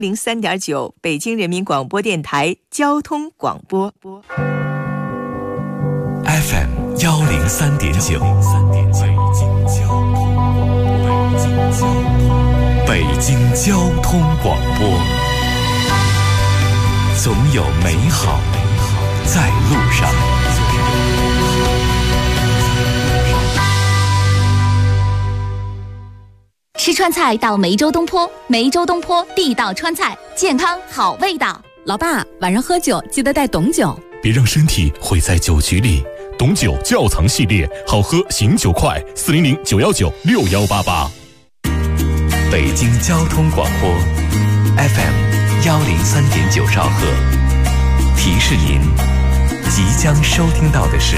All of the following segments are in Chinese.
03.9北京人民广播电台交通广播 FM 103.9，北京交通广播，总有美好在路上。 吃川菜到梅州东坡，梅州东坡地道川菜，健康好味道。 老爸，晚上喝酒记得带董酒， 别让身体毁在酒局里。董酒窖藏系列，好喝醒酒快，400-919-6188。北京交通广播 FM 103.9兆赫，提示您即将收听到的是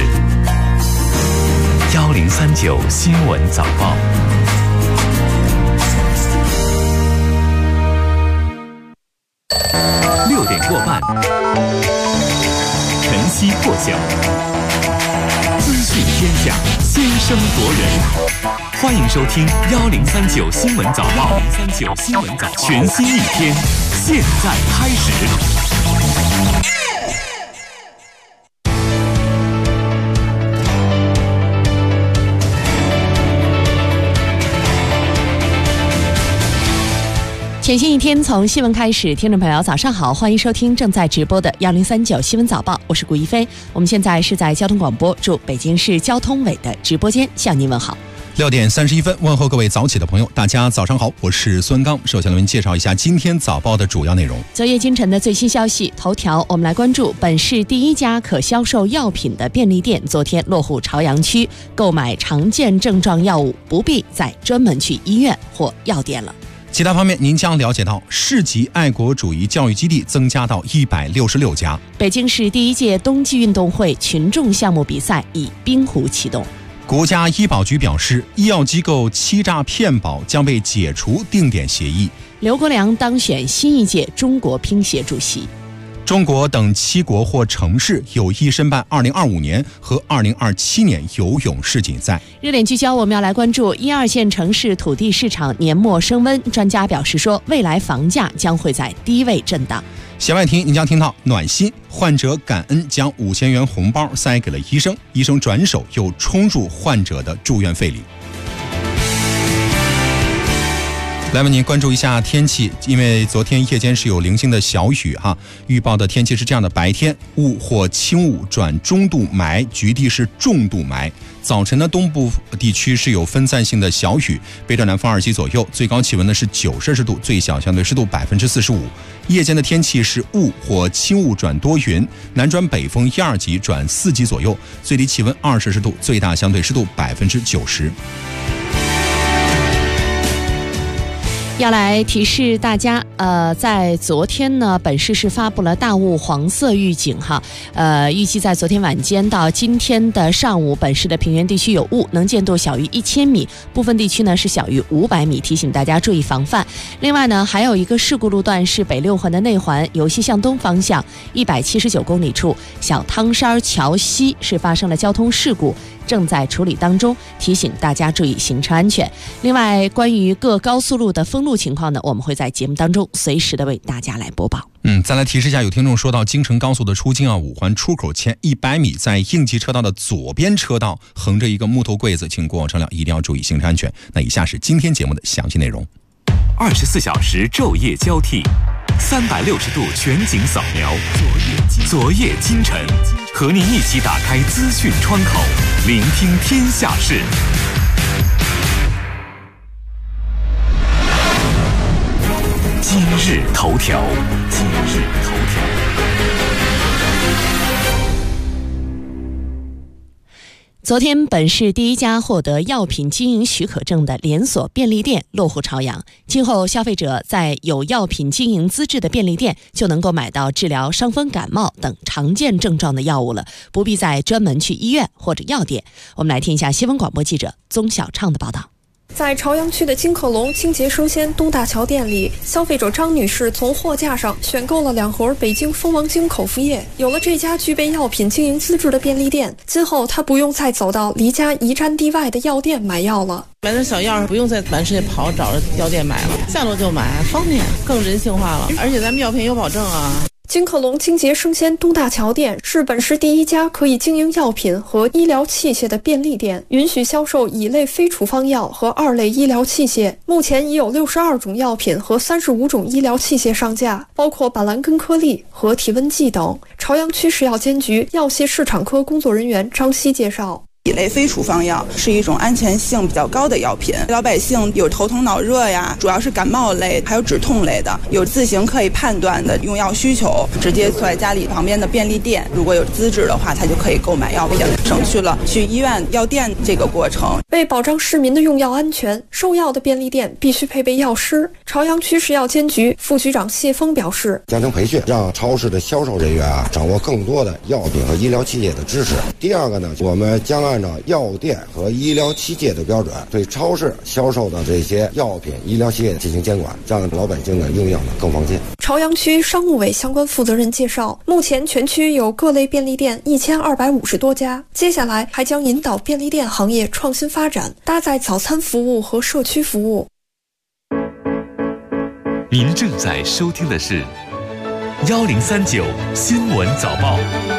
1039新闻早报。6点过半，晨曦破晓，资讯天下，先声夺人。欢迎收听1039新闻早报，1039新闻早报，全新一天，现在开始。 全新一天从新闻开始，听众朋友早上好，欢迎收听正在直播的1039新闻早报，我是顾一飞。我们现在是在交通广播驻北京市交通委的直播间向您问好。 6点31分，问候各位早起的朋友，大家早上好，我是孙刚。首先为您介绍一下今天早报的主要内容。 昨夜今晨的最新消息，头条我们来关注本市第一家可销售药品的便利店昨天落户朝阳区，购买常见症状药物不必再专门去医院或药店了。 其他方面，您将了解到市级爱国主义教育基地增加到166家。 北京市第一届冬季运动会群众项目比赛以滨湖启动。 国家医保局表示，医药机构欺诈骗保将被解除定点协议。 刘国梁当选新一届中国乒协主席。 中国等7国或城市有意申办2025年和2027年游泳世锦赛。 热点聚焦，我们要来关注1、2线城市土地市场年末升温，专家表示说，未来房价将会在低位震荡。 弦外听，您将听到暖心，患者感恩将5000元红包塞给了医生，医生转手又冲入患者的住院费里。来为您关注一下天气，因为昨天夜间是有零星的小雨预报的天气是这样的：白天雾或轻雾转中度霾，局地是重度霾。早晨的东部地区是有分散性的小雨，北转南风2级左右，最高气温呢是9摄氏度，最小相对湿度45%。夜间的天气是雾或轻雾转多云，南转北风1、2级转4级左右，最低气温2摄氏度，最大相对湿度90%。 要来提示大家，在昨天呢，本市是发布了大雾黄色预警预计在昨天晚间到今天的上午，本市的平原地区有雾，能见度小于1000米，部分地区呢是小于500米，提醒大家注意防范。另外呢，还有一个事故路段是北6环的内环由西向东方向179公里处小汤山桥西是发生了交通事故，正在处理当中，提醒大家注意行车安全。另外，关于各高速路的封路情况呢，我们会在节目当中随时的为大家来播报。 再来提示一下，有听众说到京承高速的出京5环出口前100米，在应急车道的左边车道横着一个木头柜子，请过往车辆一定要注意行车安全。那以下是今天节目的详细内容。 24小时昼夜交替，360度全景扫描，昨夜今晨，和您一起打开资讯窗口，聆听天下事。今日头条， 昨天，本市第一家获得药品经营许可证的连锁便利店落户朝阳。今后，消费者在有药品经营资质的便利店就能够买到治疗伤风感冒等常见症状的药物了，不必再专门去医院或者药店。我们来听一下新闻广播记者宗小畅的报道。 在朝阳区的金客隆清洁生鲜东大桥店里，消费者张女士从货架上选购了2盒北京蜂王精口服液。有了这家具备药品经营资质的便利店，今后她不用再走到离家1站地外的药店买药了。 买点小药不用再满世界跑找着药店买了，下楼就买，方便，更人性化了。而且咱们药品有保证啊。 金客隆清洁生鲜东大桥店是本市第1家可以经营药品和医疗器械的便利店，允许销售乙类非处方药和2类医疗器械。目前已有62种药品和35种医疗器械上架，包括板蓝根颗粒和体温计等。朝阳区食药监局药械市场科工作人员张希介绍。 乙类非处方药是一种安全性比较高的药品，老百姓有头疼脑热呀，主要是感冒类，还有止痛类的，有自行可以判断的用药需求，直接坐在家里旁边的便利店，如果有资质的话，他就可以购买药品，省去了去医院药店这个过程。 为保障市民的用药安全，售药的便利店必须配备药师。朝阳区食药监局副局长谢峰表示， 加强培训，让超市的销售人员掌握更多的药品和医疗器械的知识。第二个呢，我们将按照药店和医疗器械的标准，对超市销售的这些药品、医疗器械进行监管，让老百姓的用药更放心。 朝阳区商务委相关负责人介绍，目前全区有各类便利店1250多家，接下来还将引导便利店行业创新发展，搭载早餐服务和社区服务。 您正在收听的是1039新闻早报。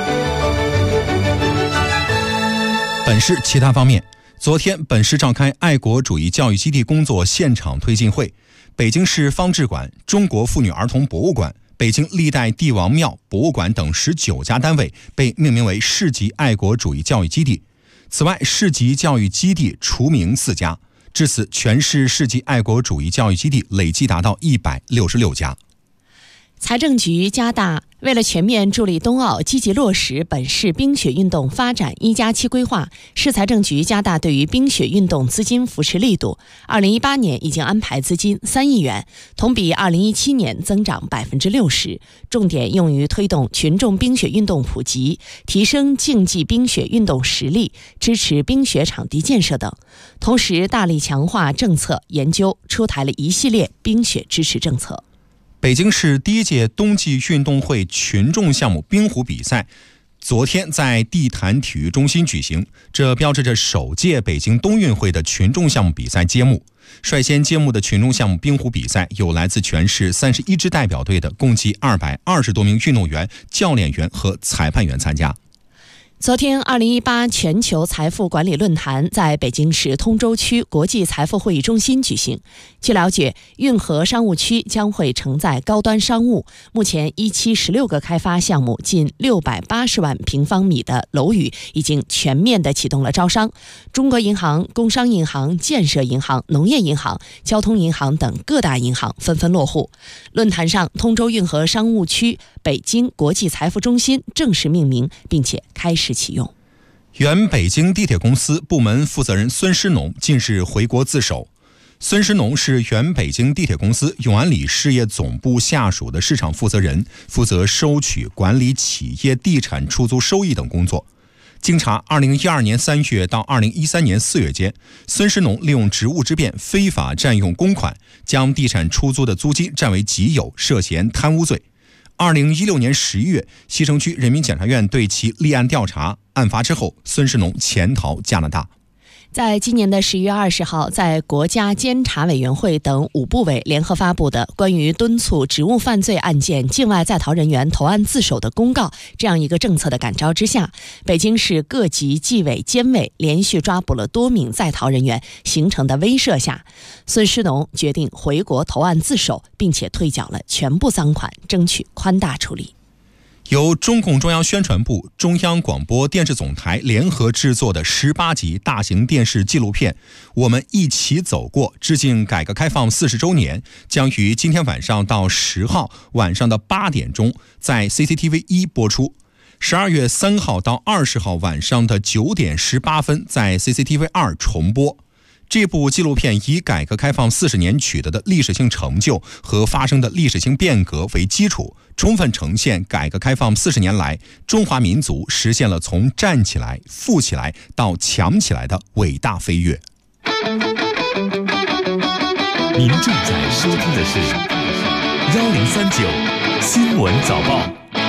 本市其他方面，昨天本市召开爱国主义教育基地工作现场推进会，北京市方志馆、中国妇女儿童博物馆、北京历代帝王庙博物馆等19家单位被命名为市级爱国主义教育基地。此外，市级教育基地除名4家，至此全市市级爱国主义教育基地累计达到166家。 财政局加大为了全面助力冬奥积极落实本市冰雪运动发展1+7规划，市财政局加大对于冰雪运动资金扶持力度。2018年已经安排资金3亿元，同比2017年增长60%，重点用于推动群众冰雪运动普及，提升竞技冰雪运动实力，支持冰雪场地建设等。同时，大力强化政策研究，出台了一系列冰雪支持政策。 北京市第1届冬季运动会群众项目冰壶比赛昨天在地坛体育中心举行，这标志着首届北京冬运会的群众项目比赛揭幕。率先揭幕的群众项目冰壶比赛有来自全市31支代表队的共计220多名运动员、教练员和裁判员参加。 昨天2018全球财富管理论坛在北京市通州区国际财富会议中心举行。据了解，运河商务区将会承载高端商务，目前一期16个开发项目，近680万平方米的楼宇已经全面的启动了招商。中国银行、工商银行、建设银行、农业银行、交通银行等各大银行纷纷落户。论坛上，通州运河商务区北京国际财富中心正式命名，并且开始启用。 原北京地铁公司部门负责人孙诗农近日回国自首。孙诗农是原北京地铁公司永安里事业总部下属的市场负责人，负责收取、管理企业地产出租收益等工作。经查，2012年3月到2013年4月间，孙诗农利用职务之便非法占用公款，将地产出租的租金占为己有，涉嫌贪污罪。2016年11月，西城区人民检察院对其立案调查，案发之后，孙诗农潜逃加拿大。 在今年的11月20号，在国家监察委员会等5部委联合发布的关于敦促职务犯罪案件境外在逃人员投案自首的公告这样一个政策的感召之下，北京市各级纪委监委连续抓捕了多名在逃人员，形成的威慑下，孙诗农决定回国投案自首，并且退缴了全部赃款，争取宽大处理。 由中共中央宣传部、中央广播电视总台联合制作的18集大型电视纪录片《我们一起走过》致敬改革开放40周年，将于今天晚上到10号晚上的8点钟在 CCTV 1播出，12月3号到20号晚上的9点18分在 CCTV 2重播。这部纪录片以改革开放40年取得的历史性成就和发生的历史性变革为基础，充分呈现改革开放40年来中华民族实现了从站起来、富起来到强起来的伟大飞跃。 您正在收听的是1039新闻早报。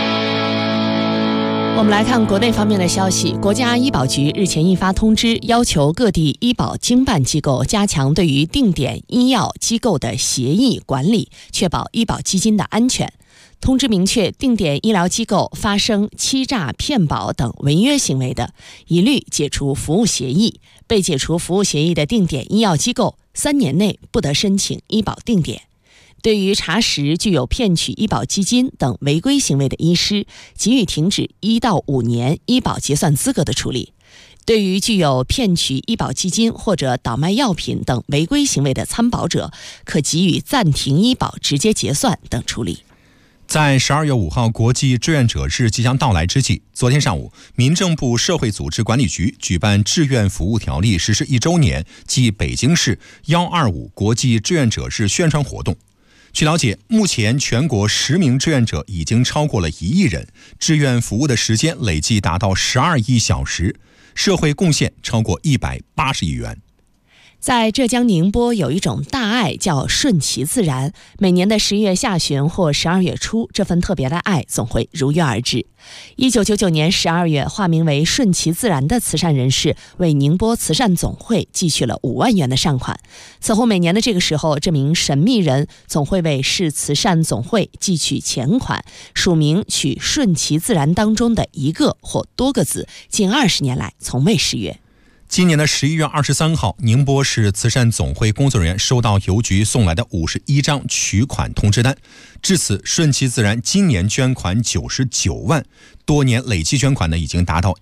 我们来看国内方面的消息。国家医保局日前印发通知，要求各地医保经办机构加强对于定点医药机构的协议管理，确保医保基金的安全。通知明确，定点医疗机构发生欺诈、骗保等违约行为的，一律解除服务协议。被解除服务协议的定点医药机构3年内不得申请医保定点。对于查实具有骗取医保基金等违规行为的医师，给予停止1到5年医保结算资格的处理。对于具有骗取医保基金或者倒卖药品等违规行为的参保者，可给予暂停医保直接结算等处理。 在12月5号国际志愿者日即将到来之际，昨天上午，民政部社会组织管理局举办志愿服务条例实施1周年暨北京市125国际志愿者日宣传活动。据了解，目前全国实名志愿者已经超过了1亿人，志愿服务的时间累计达到12亿小时，社会贡献超过180亿元。 在浙江宁波有一种大爱叫顺其自然，每年的11月下旬或12月初，这份特别的爱总会如约而至。1999年12月，化名为顺其自然的慈善人士为宁波慈善总会寄去了5万元的善款。此后每年的这个时候，这名神秘人总会为市慈善总会寄取钱款，署名取顺其自然当中的一个或多个字，近20年来从未失约。 今年的11月23号，宁波市慈善总会工作人员收到邮局送来的51张取款通知单，至此顺其自然今年捐款99万，多年累计捐款呢已经达到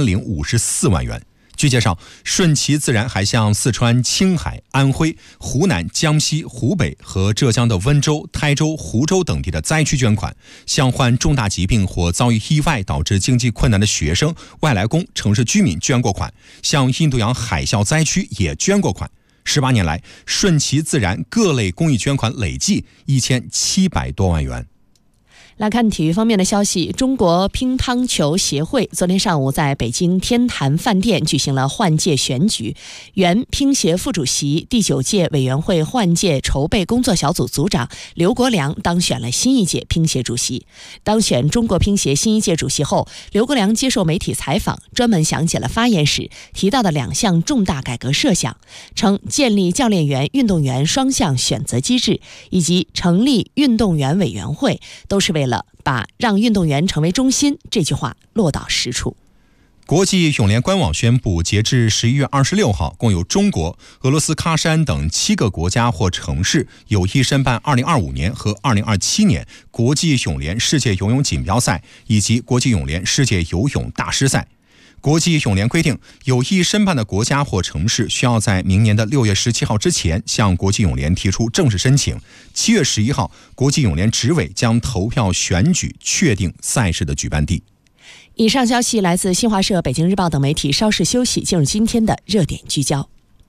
1054万元。据介绍，顺其自然还向四川、青海、安徽、湖南、江西、湖北和浙江的温州、台州、湖州等地的灾区捐款，向患重大疾病或遭遇意外导致经济困难的学生、外来工、城市居民捐过款，向印度洋海啸灾区也捐过款。18年来，顺其自然各类公益捐款累计1700多万元。 来看体育方面的消息，中国乒乓球协会昨天上午在北京天坛饭店举行了换届选举，原乒协副主席、第9届委员会换届筹备工作小组组长刘国梁当选了新一届乒协主席。当选中国乒协新一届主席后，刘国梁接受媒体采访，专门详解了发言时提到的2项重大改革设想，称建立教练员、运动员双向选择机制，以及成立运动员委员会，都是为了把让运动员成为中心这句话落到实处。 国际泳联官网宣布，截至11月26号，共有中国、俄罗斯喀山等7个国家或城市有意申办2025年和2027年国际泳联世界游泳锦标赛以及国际泳联世界游泳大师赛。国际泳联规定，有意申办的国家或城市需要在明年的6月17号之前向国际泳联提出正式申请。7月11号，国际泳联执委将投票选举确定赛事的举办地。 以上消息来自新华社、北京日报等媒体。稍事休息，进入今天的热点聚焦，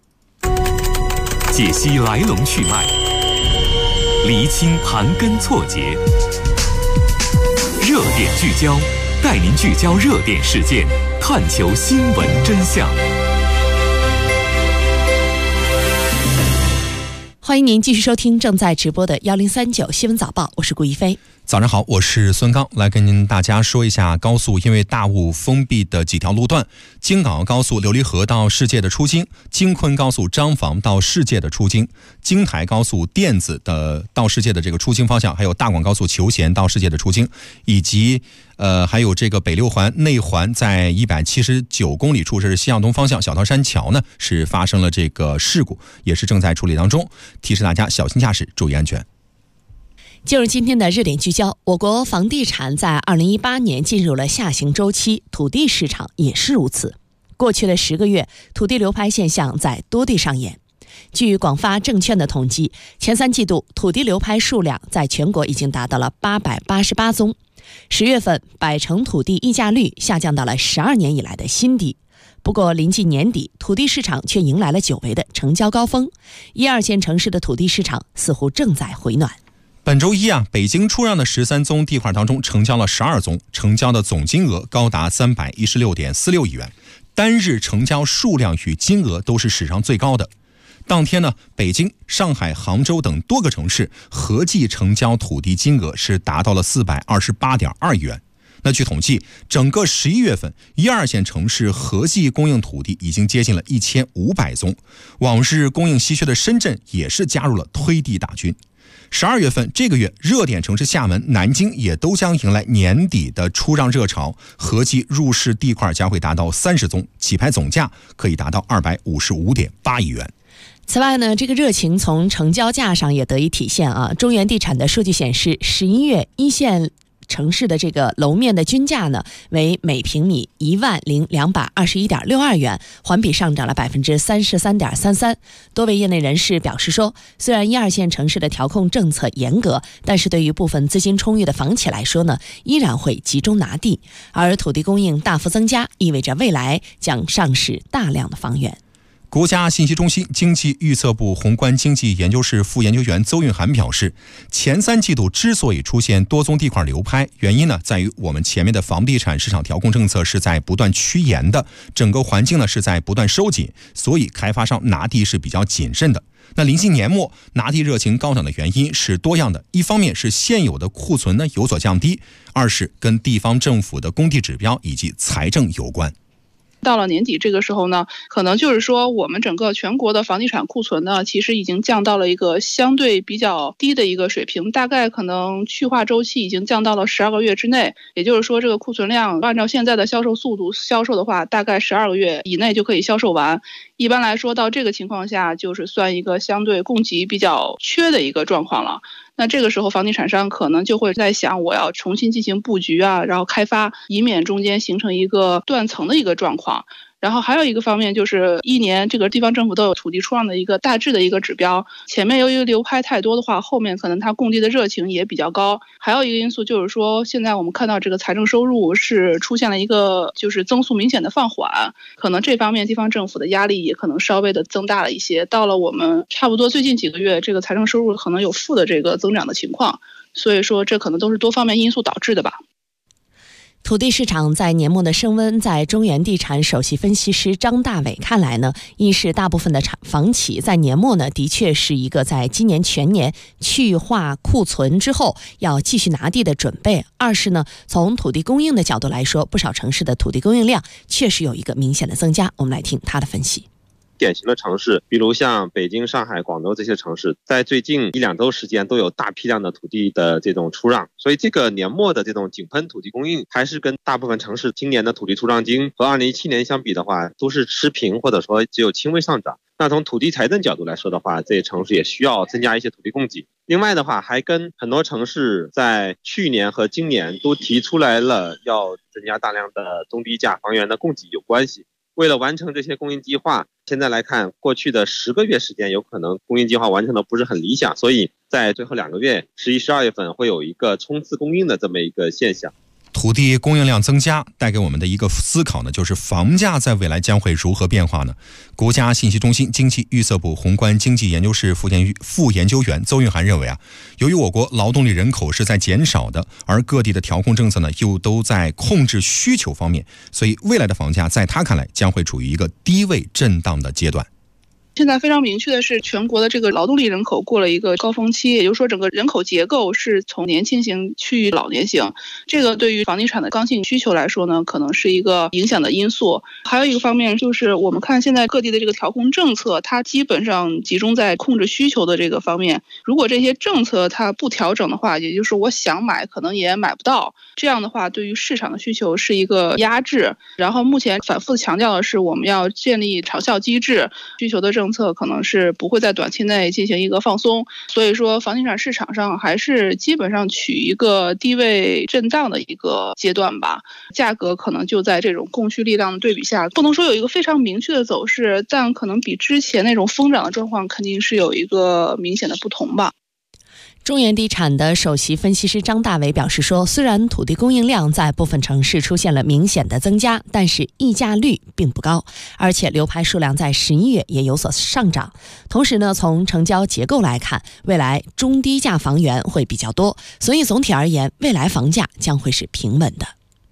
解析来龙去脉，厘清盘根错节，热点聚焦，带您聚焦热点事件，探求新闻真相。 欢迎您继续收听正在直播的1039新闻早报，我是顾一飞。 早上好，我是孙刚，来跟大家说一下高速因为大雾封闭的几条路段：京港澳高速琉璃河到世界的出京，京昆高速张坊到世界的出京，京台高速甸子的到世界的这个出京方向，还有大广高速求贤到世界的出京，以及还有这个北六环内环在179公里处，这是西向东方向小桃山桥呢是发生了这个事故，也是正在处理当中，提示大家小心驾驶，注意安全。 进入今天的热点聚焦，我国房地产在2018年进入了下行周期，土地市场也是如此。过去的10个月，土地流拍现象在多地上演。据广发证券的统计，前3季度土地流拍数量在全国已经达到了888宗。10月份，百城土地溢价率下降到了12年以来的新低。不过临近年底，土地市场却迎来了久违的成交高峰，1、2线城市的土地市场似乎正在回暖。 本周一北京出让的13宗地块当中，成交了12宗，成交的总金额高达316.46亿元，单日成交数量与金额都是史上最高的。 当天呢，北京、上海、杭州等多个城市合计成交土地金额是达到了428.2亿元。那据统计，整个11月份1、2线城市合计供应土地已经接近了1500宗，往日供应稀缺的深圳也是加入了推地大军。12月份这个月，热点城市厦门、南京也都将迎来年底的出让热潮，合计入市地块将会达到30宗，起拍总价可以达到255.8亿元。 此外呢，这个热情从成交价上也得以体现啊。中原地产的数据显示，11月一线城市的这个楼面的均价呢，为每平米10221.62元，环比上涨了33.33%。多位业内人士表示说，虽然1、2线城市的调控政策严格，但是对于部分资金充裕的房企来说呢，依然会集中拿地，而土地供应大幅增加，意味着未来将上市大量的房源。 国家信息中心经济预测部宏观经济研究室副研究员邹运涵表示，前3季度之所以出现多宗地块流拍，原因呢在于我们前面的房地产市场调控政策是在不断趋严的，整个环境呢是在不断收紧，所以开发商拿地是比较谨慎的。那临近年末，拿地热情高涨的原因是多样的，一方面是现有的库存呢有所降低，二是跟地方政府的供地指标以及财政有关。 到了年底这个时候呢，可能就是说我们整个全国的房地产库存呢，其实已经降到了一个相对比较低的一个水平，大概可能去化周期已经降到了12个月之内。也就是说，这个库存量按照现在的销售速度销售的话，大概12个月以内就可以销售完。一般来说，到这个情况下，就是算一个相对供给比较缺的一个状况了。那这个时候房地产商可能就会在想，我要重新进行布局啊，然后开发，以免中间形成一个断层的一个状况。然后还有一个方面就是一年这个地方政府都有土地出让的一个大致的一个指标，前面由于流拍太多的话，后面可能它供地的热情也比较高。还有一个因素就是说，现在我们看到这个财政收入是出现了一个就是增速明显的放缓，可能这方面地方政府的压力也可能稍微的增大了一些。到了我们差不多最近几个月，这个财政收入可能有负的这个增长的情况，所以说这可能都是多方面因素导致的吧。 土地市场在年末的升温，在中原地产首席分析师张大伟看来呢，一是大部分的房企在年末呢，的确是一个在今年全年去化库存之后要继续拿地的准备；二是呢，从土地供应的角度来说，不少城市的土地供应量确实有一个明显的增加。我们来听他的分析。 典型的城市，比如像北京、上海、广州这些城市，在最近1、2周时间都有大批量的土地的这种出让，所以这个年末的这种井喷土地供应，还是跟大部分城市今年的土地出让金和2017年相比的话，都是持平或者说只有轻微上涨。那从土地财政角度来说的话，这些城市也需要增加一些土地供给。另外的话，还跟很多城市在去年和今年都提出来了要增加大量的中低价房源的供给有关系。为了完成这些供应计划，现在来看，过去的10个月时间有可能供应计划完成的不是很理想，所以在最后2个月11、12月份会有一个冲刺供应的这么一个现象。 土地供应量增加带给我们的一个思考呢，就是房价在未来将会如何变化呢？国家信息中心经济预测部宏观经济研究室副研究员邹运涵认为啊，由于我国劳动力人口是在减少的，而各地的调控政策呢又都在控制需求方面，所以未来的房价在他看来将会处于一个低位震荡的阶段。 现在非常明确的是，全国的这个劳动力人口过了一个高峰期，也就是说整个人口结构是从年轻型趋于老年型，这个对于房地产的刚性需求来说呢，可能是一个影响的因素。还有一个方面就是我们看现在各地的这个调控政策，它基本上集中在控制需求的这个方面，如果这些政策它不调整的话，也就是我想买可能也买不到，这样的话对于市场的需求是一个压制。然后目前反复强调的是，我们要建立长效机制，需求的政策可能是不会在短期内进行一个放松，所以说房地产市场上还是基本上处于一个低位震荡的一个阶段吧。价格可能就在这种供需力量的对比下，不能说有一个非常明确的走势，但可能比之前那种疯涨的状况肯定是有一个明显的不同吧。 中原地产的首席分析师张大伟表示说，虽然土地供应量在部分城市出现了明显的增加，但是溢价率并不高，而且流拍数量在11月也有所上涨。同时呢，从成交结构来看，未来中低价房源会比较多，所以总体而言，未来房价将会是平稳的。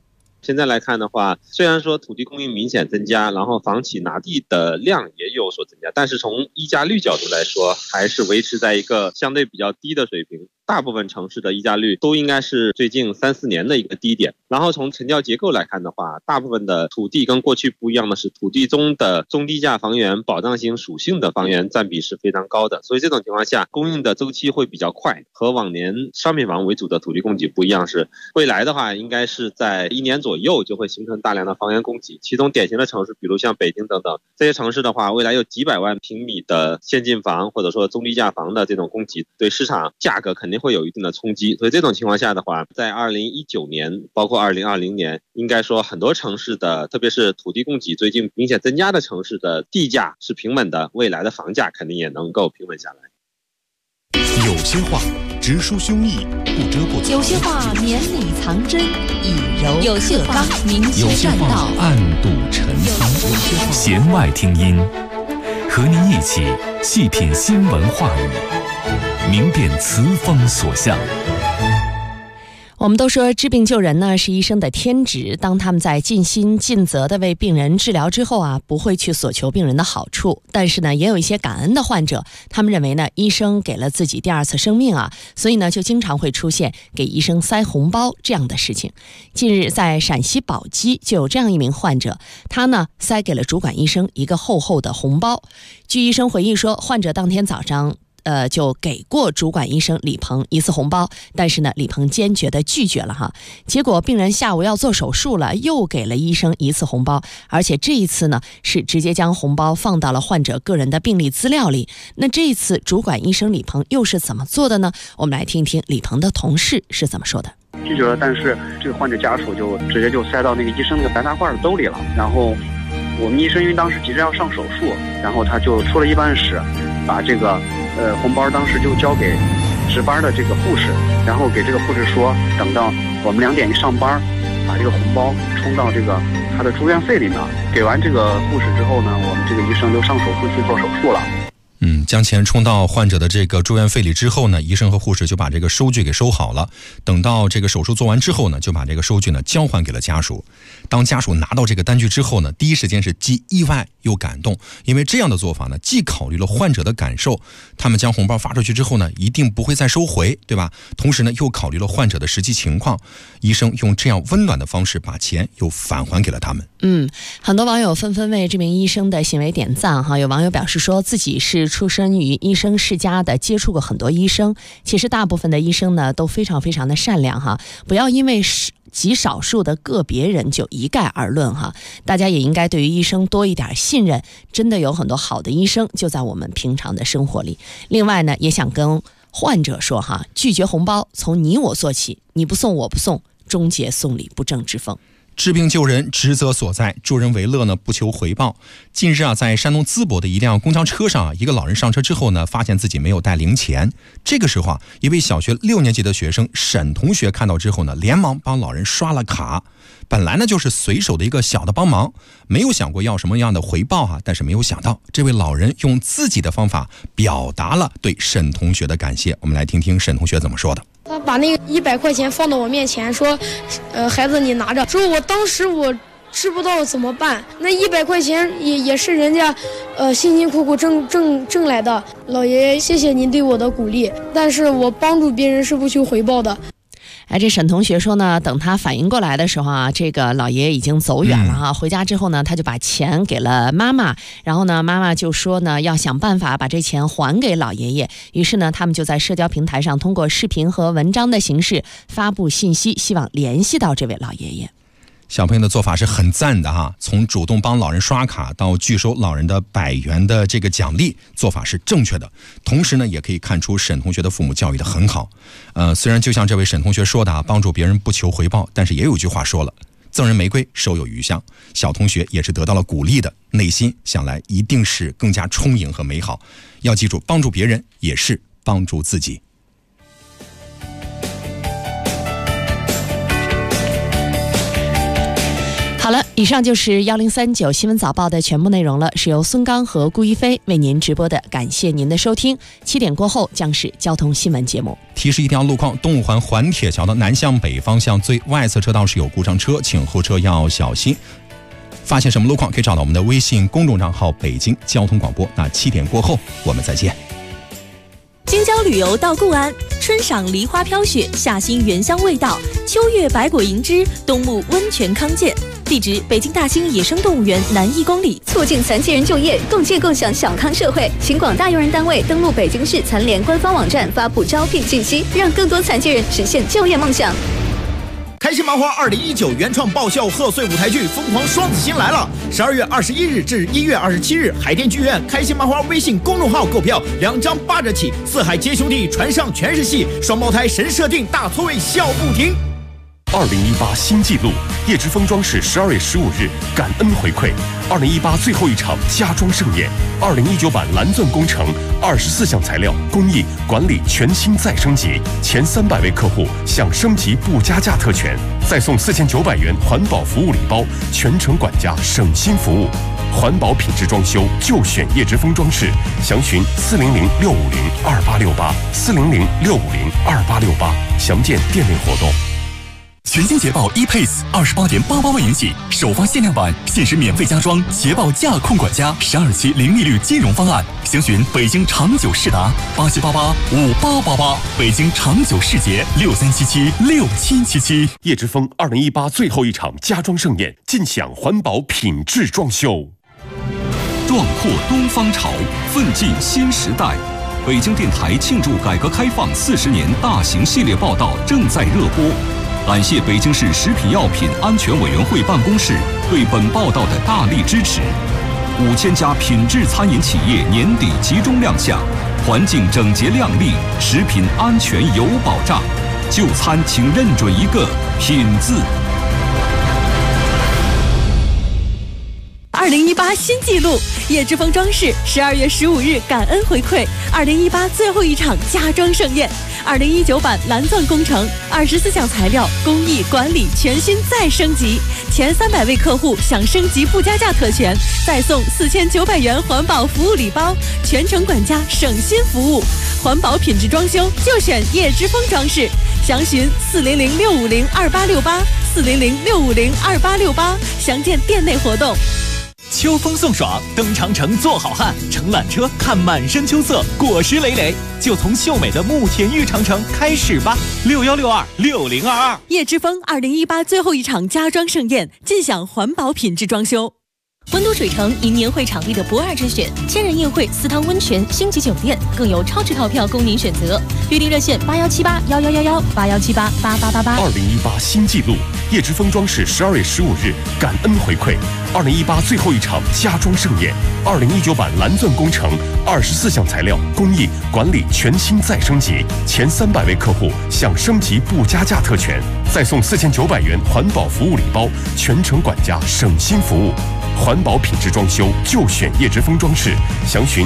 现在来看的话，虽然说土地供应明显增加，然后房企拿地的量也有所增加，但是从溢价率角度来说，还是维持在一个相对比较低的水平。大部分城市的溢价率都应该是最近3-4年的一个低点。然后从成交结构来看的话，大部分的土地跟过去不一样的是，土地中的中低价房源、保障型属性的房源占比是非常高的，所以这种情况下供应的周期会比较快，和往年商品房为主的土地供给不一样，是未来的话应该是在1年左右就会形成大量的房源供给。其中典型的城市比如像北京等等这些城市的话，未来有几百万平米的先进房或者说中低价房的这种供给，对市场价格肯定会有一定的冲击。所以这种情况下的话，在2019年包括2020年，应该说很多城市的特别是土地供给最近明显增加的城市的地价是平稳的，未来的房价肯定也能够平稳下来。 有些话直抒胸臆，不遮不藏； 有些话绵里藏针，以柔有些话明有修些话栈道， 暗度陈仓。弦外听音，和您一起细品新闻话语，明辨词风所向。 我们都说治病救人呢是医生的天职，当他们在尽心尽责的为病人治疗之后啊，不会去索求病人的好处。但是呢，也有一些感恩的患者，他们认为呢，医生给了自己第2次生命啊，所以呢，就经常会出现给医生塞红包这样的事情。近日在陕西宝鸡就有这样一名患者，他呢塞给了主管医生一个厚厚的红包。据医生回忆说，患者当天早上就给过主管医生李鹏1次红包，但是呢，李鹏坚决地拒绝了哈。结果病人下午要做手术了，又给了医生1次红包，而且这一次呢，是直接将红包放到了患者个人的病历资料里。那这一次主管医生李鹏又是怎么做的呢？我们来听听李鹏的同事是怎么说的。 拒绝了，但是这个患者家属就直接就塞到那个医生那个白大褂的兜里了。然后我们医生因为当时急着要上手术，然后他就出了一办室，把这个红包当时就交给值班的这个护士，然后给这个护士说，等到我们2点一上班，把这个红包充到这个他的住院费里面。给完这个护士之后呢，我们这个医生就上手术去做手术了。 将钱充到患者的这个住院费里之后呢，医生和护士就把这个收据给收好了。等到这个手术做完之后呢，就把这个收据呢交还给了家属。当家属拿到这个单据之后呢，第一时间是既意外又感动，因为这样的做法呢，既考虑了患者的感受，他们将红包发出去之后呢，一定不会再收回，对吧？同时呢，又考虑了患者的实际情况，医生用这样温暖的方式把钱又返还给了他们。 很多网友纷纷为这名医生的行为点赞哈。有网友表示说，自己是出身于医生世家的，接触过很多医生，其实大部分的医生呢都非常非常的善良哈，不要因为极少数的个别人就一概而论哈。大家也应该对于医生多一点信任，真的有很多好的医生就在我们平常的生活里。另外呢，也想跟患者说哈，拒绝红包从你我做起，你不送我不送，终结送礼不正之风。 治病救人职责所在，助人为乐呢，不求回报。近日啊，在山东淄博的一辆公交车上，一个老人上车之后呢，发现自己没有带零钱。这个时候啊，一位小学6年级的学生沈同学看到之后呢，连忙帮老人刷了卡。本来呢就是随手的一个小的帮忙，没有想过要什么样的回报啊，但是没有想到这位老人用自己的方法表达了对沈同学的感谢。我们来听听沈同学怎么说的。 他把那个100块钱放到我面前，说：“孩子你拿着。”说我当时我知不道怎么办，那100块钱也是人家辛辛苦苦挣来的。老爷爷，谢谢您对我的鼓励，但是我帮助别人是不求回报的。 这沈同学说呢，等他反应过来的时候啊，这个老爷爷已经走远了哈。回家之后呢，他就把钱给了妈妈，然后呢，妈妈就说呢，要想办法把这钱还给老爷爷。于是呢，他们就在社交平台上通过视频和文章的形式发布信息，希望联系到这位老爷爷。 小朋友的做法是很赞的哈，从主动帮老人刷卡到拒收老人的100元的这个奖励，做法是正确的。同时呢，也可以看出沈同学的父母教育的很好。虽然就像这位沈同学说的啊，帮助别人不求回报，但是也有句话说了，赠人玫瑰手有余香。小同学也是得到了鼓励的，内心想来一定是更加充盈和美好。要记住，帮助别人也是帮助自己。 好了，以上就是1039新闻早报的全部内容了，是由孙刚和顾一飞为您直播的，感谢您的收听。7点过后将是交通新闻节目。 提示一条路况：东五环环铁桥的南向北方向最外侧车道是有故障车，请后车要小心。发现什么路况可以找到我们的微信公众账号北京交通广播。那7点过后我们再见。 京郊旅游到固安，春赏梨花飘雪，夏欣原香味道，秋月百果盈枝，冬沐温泉康健。地址：北京大兴野生动物园南1公里。 促进残疾人就业，共建共享小康社会。请广大用人单位登录北京市残联官方网站，发布招聘信息，让更多残疾人实现就业梦想。 开心麻花2019原创爆笑贺岁舞台剧《疯狂双子星》来了！12月21日至1月27日，海淀剧院开心麻花微信公众号购票，2张8折起。四海皆兄弟，船上全是戏，双胞胎神设定，大错位笑不停。 2018新纪录，叶之峰装饰12月15日感恩回馈，2018最后一场家装盛宴，2019版蓝钻工程24项材料工艺管理全新再升级，前300位客户享升级不加价特权，再送4900元环保服务礼包，全程管家省心服务。环保品质装修就选叶之峰装饰，详询400-650-2868，400-650-2868，详见店内活动。 全新捷豹 ePace28.88万元起，首发限量版，限时免费加装捷豹驾控管家，12期零利率金融方案，详询北京长久世达87885888，北京长久世捷63776777。 叶之峰2018最后一场家装盛宴，尽享环保品质装修。 壮阔东方潮，奋进新时代。北京电台庆祝改革开放40年大型系列报道正在热播。感谢北京市食品药品安全委员会办公室对本报道的大力支持。5000家品质餐饮企业年底集中亮相，环境整洁亮丽，食品安全有保障。就餐请认准一个品字。 2018新纪录，叶之峰装饰12月15日感恩回馈，2018最后一场家装盛宴，2019版蓝钻工程24项材料工艺管理全新再升级，前300位客户享升级不加价特权，再送4900元环保服务礼包，全程管家省心服务。环保品质装修就选叶之峰装饰，详询400-650-2868，400-650-2868，详见店内活动。 秋风送爽，登长城做好汉，乘缆车看满身秋色，果实累累，就从秀美的慕田峪长城开始吧。61626022， 叶之峰2018最后一场家装盛宴，尽享环保品质装修。温都水城因年会场地的不二之选，千人宴会、4汤温泉、星级酒店，更有超值套票供您选择。预订热线81781111，8178888888。 2018新纪录，叶之峰装饰12月15日感恩回馈，2018最后一场家装盛宴，2019版蓝钻工程24项材料工艺管理全新再升级，前300位客户享升级不加价特权，再送4900元环保服务礼包，全程管家省心服务。环保品质装修就选叶之峰装饰，详询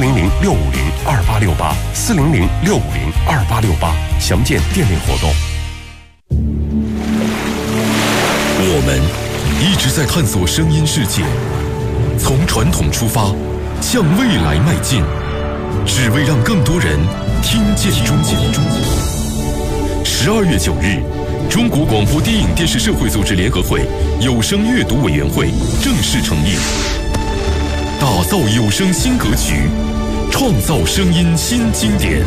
400-650-2868，400-650-2868，详见店内活动。 我们一直在探索声音世界，从传统出发，向未来迈进，只为让更多人听见中国。12月9日，中国广播电影电视社会组织联合会有声阅读委员会正式成立，打造有声新格局，创造声音新经典。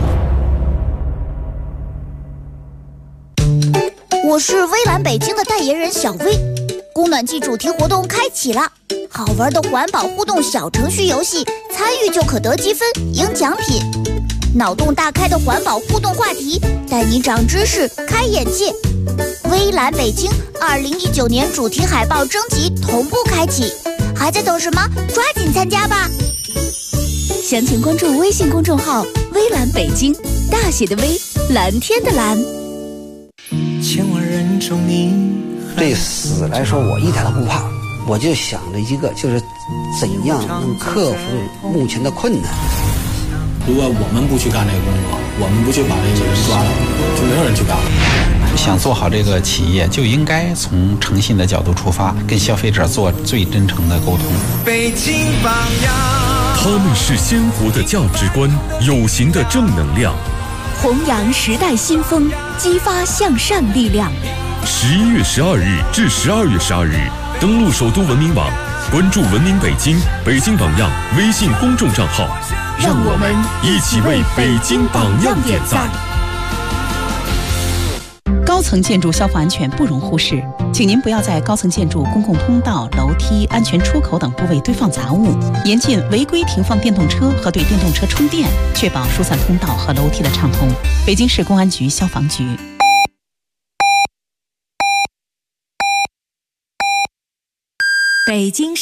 我是微蓝北京的代言人小薇，供暖季主题活动开启了，好玩的环保互动小程序游戏，参与就可得积分赢奖品。脑洞大开的环保互动话题，带你长知识开眼界。微蓝北京2019年主题海报征集同步开启，还在等什么？抓紧参加吧！ 详情关注微信公众号微蓝北京，大写的微，蓝天的蓝。 千万人中你对死来说我一点都不怕，我就想着一个，就是怎样能克服目前的困难。 如果我们不去干这个工作，我们不去把这个人抓了，就没有人去干了。 想做好这个企业，就应该从诚信的角度出发，跟消费者做最真诚的沟通。 北京榜样，他们是鲜活的价值观，有形的正能量， 弘扬时代新风，激发向善力量。 11月12日至12月12日，登录首都文明网，关注文明北京、北京榜样微信公众账号， 让我们一起为北京榜样点赞。 高层建筑消防安全不容忽视，请您不要在高层建筑公共通道、楼梯、安全出口等部位堆放杂物，严禁违规停放电动车和对电动车充电，确保疏散通道和楼梯的畅通。北京市公安局消防局。 北京市